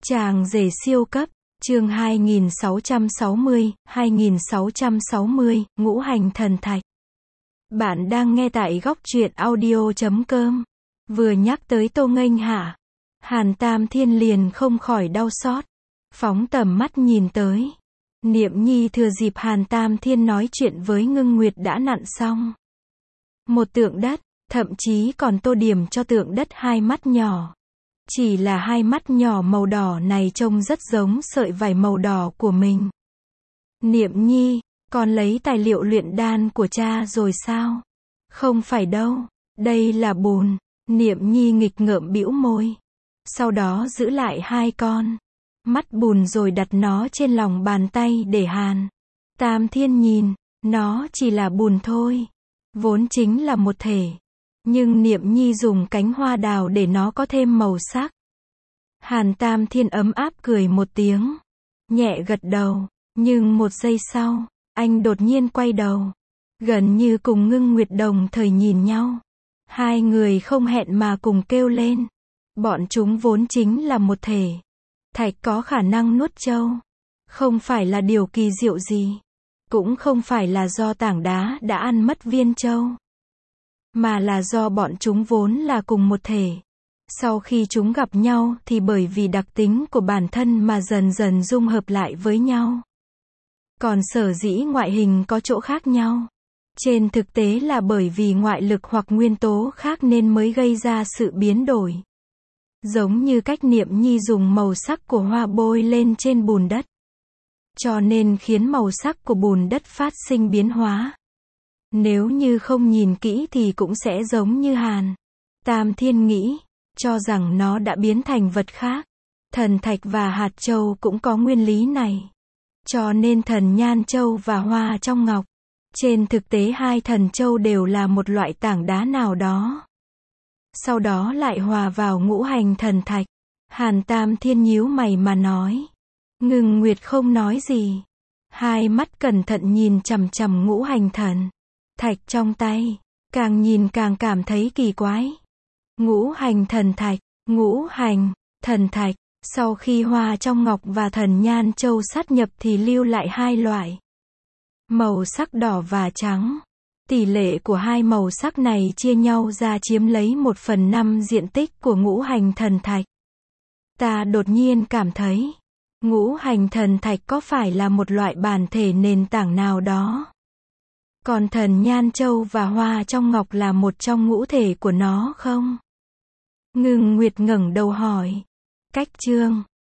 Chàng rể siêu cấp, chương 2660, ngũ hành thần thạch. Bạn đang nghe tại góc truyện audio.com. Vừa nhắc tới Tô Nghênh hả? Hàn Tam Thiên liền không khỏi đau xót. Phóng tầm mắt nhìn tới. Niệm Nhi thừa dịp Hàn Tam Thiên nói chuyện với Ngưng Nguyệt đã nặn xong một tượng đất, thậm chí còn tô điểm cho tượng đất hai mắt nhỏ. Chỉ là hai mắt nhỏ màu đỏ này trông rất giống sợi vải màu đỏ của mình. Niệm Nhi, con lấy tài liệu luyện đan của cha rồi sao? Không phải đâu, đây là bùn. Niệm Nhi nghịch ngợm bĩu môi. Sau đó giữ lại hai con mắt bùn rồi đặt nó trên lòng bàn tay để Hàn Tam Thiên nhìn. Nó chỉ là bùn thôi, vốn chính là một thể. Nhưng Niệm Nhi dùng cánh hoa đào để nó có thêm màu sắc. Hàn Tam Thiên ấm áp cười một tiếng, nhẹ gật đầu, nhưng một giây sau, anh đột nhiên quay đầu, gần như cùng Ngưng Nguyệt đồng thời nhìn nhau. Hai người không hẹn mà cùng kêu lên. Bọn chúng vốn chính là một thể. Thạch có khả năng nuốt châu. Không phải là điều kỳ diệu gì. Cũng không phải là do tảng đá đã ăn mất viên châu. Mà là do bọn chúng vốn là cùng một thể. Sau khi chúng gặp nhau thì bởi vì đặc tính của bản thân mà dần dần dung hợp lại với nhau. Còn sở dĩ ngoại hình có chỗ khác nhau, trên thực tế là bởi vì ngoại lực hoặc nguyên tố khác nên mới gây ra sự biến đổi. Giống như cách Niệm Nhi dùng màu sắc của hoa bôi lên trên bùn đất, cho nên khiến màu sắc của bùn đất phát sinh biến hóa. Nếu như không nhìn kỹ thì cũng sẽ giống như Hàn Tam Thiên nghĩ, cho rằng nó đã biến thành vật khác. Thần thạch và hạt châu cũng có nguyên lý này. Cho nên thần nhan châu và hoa trong ngọc. Trên thực tế hai thần châu đều là một loại tảng đá nào đó. Sau đó lại hòa vào ngũ hành thần thạch. Hàn Tam Thiên nhíu mày mà nói. Ngưng Nguyệt không nói gì. Hai mắt cẩn thận nhìn chằm chằm ngũ hành thần thạch trong tay. Càng nhìn càng cảm thấy kỳ quái. Ngũ hành thần thạch, ngũ hành thần thạch. Sau khi hoa trong ngọc và thần nhan châu sát nhập thì lưu lại hai loại màu sắc đỏ và trắng. Tỷ lệ của hai màu sắc này chia nhau ra chiếm lấy 1/5 diện tích của ngũ hành thần thạch. Ta đột nhiên cảm thấy, ngũ hành thần thạch có phải là một loại bản thể nền tảng nào đó? Còn thần nhan châu và hoa trong ngọc là một trong ngũ thể của nó không? Ngưng Nguyệt ngẩng đầu hỏi. Cách chương